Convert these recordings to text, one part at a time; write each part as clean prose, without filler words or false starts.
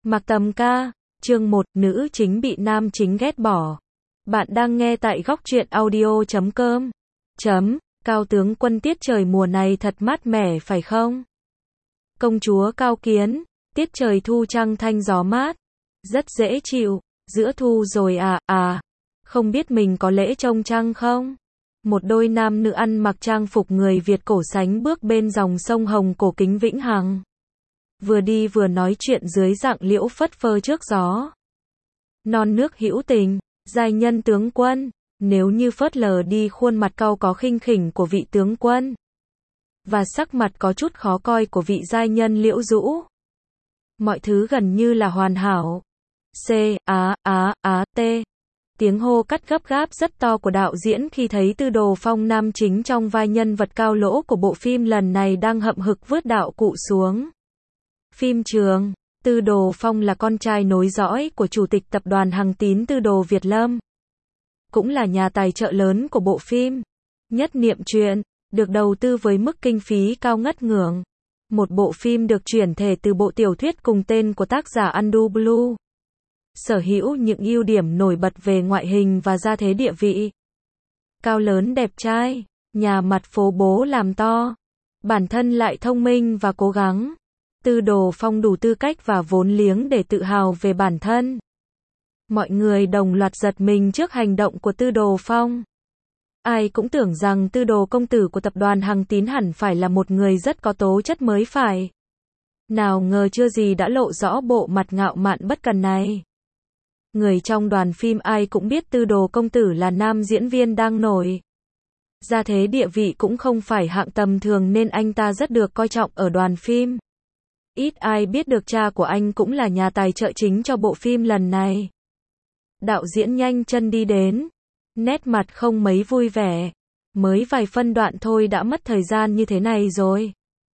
Mặc Tầm ca, chương 1, nữ chính bị nam chính ghét bỏ. Bạn đang nghe tại góc truyện audio.com. Cao tướng quân tiết trời mùa này thật mát mẻ phải không? Công chúa Cao Kiến, tiết trời thu trăng thanh gió mát, rất dễ chịu, giữa thu rồi không biết mình có lễ trông trăng không? Một đôi nam nữ ăn mặc trang phục người Việt cổ sánh bước bên dòng sông Hồng cổ kính vĩnh hằng. Vừa đi vừa nói chuyện dưới dạng liễu phất phơ trước gió. Non nước hữu tình, giai nhân tướng quân, nếu như phớt lờ đi khuôn mặt cau có khinh khỉnh của vị tướng quân và sắc mặt có chút khó coi của vị giai nhân Liễu Dũ, mọi thứ gần như là hoàn hảo. T. Tiếng hô cắt gấp gáp rất to của đạo diễn khi thấy Tư Đồ Phong nam chính trong vai nhân vật cao lỗ của bộ phim lần này đang hậm hực vớt đạo cụ xuống phim trường. Tư Đồ Phong là con trai nối dõi của chủ tịch tập đoàn Hằng Tín Tư Đồ Việt Lâm, cũng là nhà tài trợ lớn của bộ phim Nhất Niệm Truyện, được đầu tư với mức kinh phí cao ngất ngưỡng. Một bộ phim được chuyển thể từ bộ tiểu thuyết cùng tên của tác giả Andu Blue. Sở hữu những ưu điểm nổi bật về ngoại hình và gia thế địa vị. Cao lớn đẹp trai, nhà mặt phố bố làm to, bản thân lại thông minh và cố gắng. Tư Đồ Phong đủ tư cách và vốn liếng để tự hào về bản thân. Mọi người đồng loạt giật mình trước hành động của Tư Đồ Phong. Ai cũng tưởng rằng Tư Đồ công tử của tập đoàn Hằng Tín hẳn phải là một người rất có tố chất mới phải. Nào ngờ chưa gì đã lộ rõ bộ mặt ngạo mạn bất cần này. Người trong đoàn phim ai cũng biết Tư Đồ công tử là nam diễn viên đang nổi. Gia thế địa vị cũng không phải hạng tầm thường nên anh ta rất được coi trọng ở đoàn phim. Ít ai biết được cha của anh cũng là nhà tài trợ chính cho bộ phim lần này. Đạo diễn nhanh chân đi đến, nét mặt không mấy vui vẻ. Mới vài phân đoạn thôi đã mất thời gian như thế này rồi.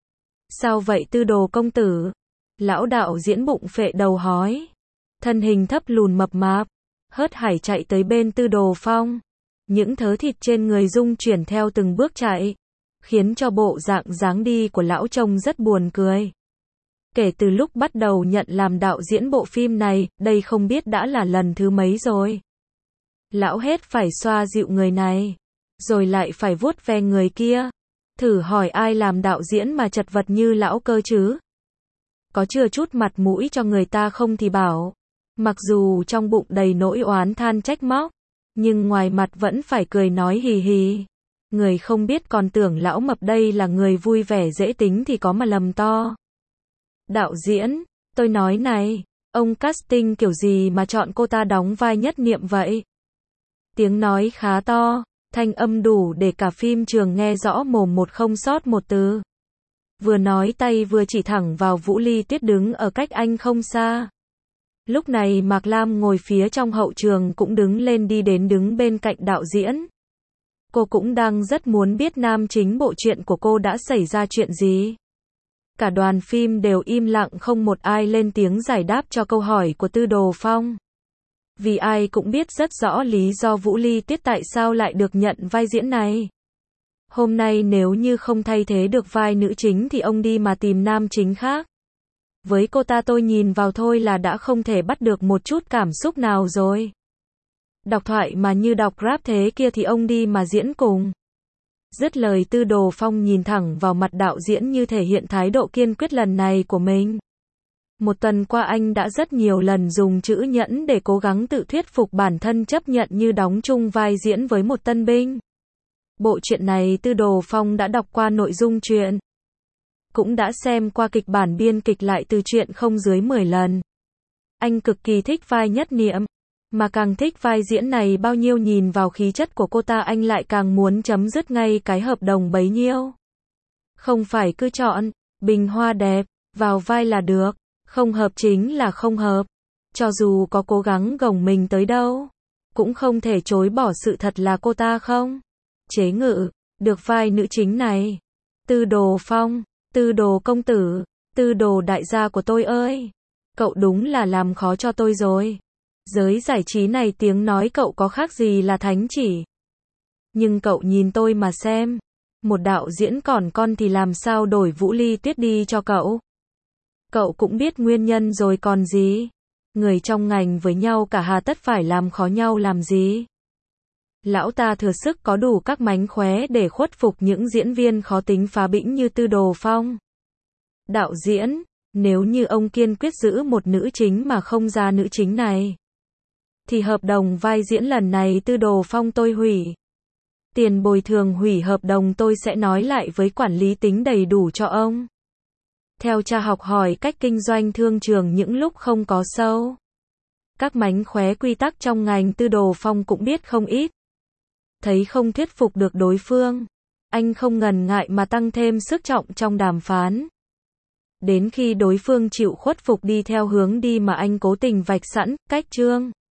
Sao vậy Tư Đồ công tử? Lão đạo diễn bụng phệ đầu hói. Thân hình thấp lùn mập mạp, hớt hải chạy tới bên Tư Đồ Phong. Những thớ thịt trên người rung chuyển theo từng bước chạy, khiến cho bộ dạng dáng đi của lão trông rất buồn cười. Kể từ lúc bắt đầu nhận làm đạo diễn bộ phim này, đây không biết đã là lần thứ mấy rồi. Lão hết phải xoa dịu người này, rồi lại phải vuốt ve người kia. Thử hỏi ai làm đạo diễn mà chật vật như lão cơ chứ? Có chừa chút mặt mũi cho người ta không thì bảo. Mặc dù trong bụng đầy nỗi oán than trách móc, nhưng ngoài mặt vẫn phải cười nói hì hì. Người không biết còn tưởng lão mập đây là người vui vẻ dễ tính thì có mà lầm to. Đạo diễn, tôi nói này, ông casting kiểu gì mà chọn cô ta đóng vai Nhất Niệm vậy? Tiếng nói khá to, thanh âm đủ để cả phim trường nghe rõ mồm một không sót một từ. Vừa nói tay vừa chỉ thẳng vào Vũ Ly Tuyết đứng ở cách anh không xa. Lúc này Mạc Lam ngồi phía trong hậu trường cũng đứng lên đi đến đứng bên cạnh đạo diễn. Cô cũng đang rất muốn biết nam chính bộ truyện của cô đã xảy ra chuyện gì. Cả đoàn phim đều im lặng không một ai lên tiếng giải đáp cho câu hỏi của Tư Đồ Phong. Vì ai cũng biết rất rõ lý do Vũ Ly Tuyết tại sao lại được nhận vai diễn này. Hôm nay nếu như không thay thế được vai nữ chính thì ông đi mà tìm nam chính khác. Với cô ta tôi nhìn vào thôi là đã không thể bắt được một chút cảm xúc nào rồi. Đọc thoại mà như đọc rap thế kia thì ông đi mà diễn cùng. Dứt lời Tư Đồ Phong nhìn thẳng vào mặt đạo diễn như thể hiện thái độ kiên quyết lần này của mình. Một tuần qua anh đã rất nhiều lần dùng chữ nhẫn để cố gắng tự thuyết phục bản thân chấp nhận như đóng chung vai diễn với một tân binh. Bộ truyện này Tư Đồ Phong đã đọc qua nội dung truyện, cũng đã xem qua kịch bản biên kịch lại từ truyện không dưới 10 lần. Anh cực kỳ thích vai Nhất Niệm, mà càng thích vai diễn này bao nhiêu nhìn vào khí chất của cô ta anh lại càng muốn chấm dứt ngay cái hợp đồng bấy nhiêu. Không phải cứ chọn bình hoa đẹp vào vai là được, không hợp chính là không hợp. Cho dù có cố gắng gồng mình tới đâu, cũng không thể chối bỏ sự thật là cô ta không chế ngự được vai nữ chính này. Tư Đồ Phong, Tư Đồ công tử, Tư Đồ đại gia của tôi ơi, cậu đúng là làm khó cho tôi rồi. Giới giải trí này tiếng nói cậu có khác gì là thánh chỉ. Nhưng cậu nhìn tôi mà xem, một đạo diễn còn con thì làm sao đổi Vũ Ly Tuyết đi cho cậu. Cậu cũng biết nguyên nhân rồi còn gì. Người trong ngành với nhau cả hà tất phải làm khó nhau làm gì. Lão ta thừa sức có đủ các mánh khóe để khuất phục những diễn viên khó tính phá bĩnh như Tư Đồ Phong. Đạo diễn, nếu như ông kiên quyết giữ một nữ chính mà không ra nữ chính này, thì hợp đồng vai diễn lần này Tư Đồ Phong tôi hủy. Tiền bồi thường hủy hợp đồng tôi sẽ nói lại với quản lý tính đầy đủ cho ông. Theo cha học hỏi cách kinh doanh thương trường những lúc không có sâu. Các mánh khóe quy tắc trong ngành Tư Đồ Phong cũng biết không ít. Thấy không thuyết phục được đối phương, anh không ngần ngại mà tăng thêm sức trọng trong đàm phán. Đến khi đối phương chịu khuất phục đi theo hướng đi mà anh cố tình vạch sẵn, cách chương.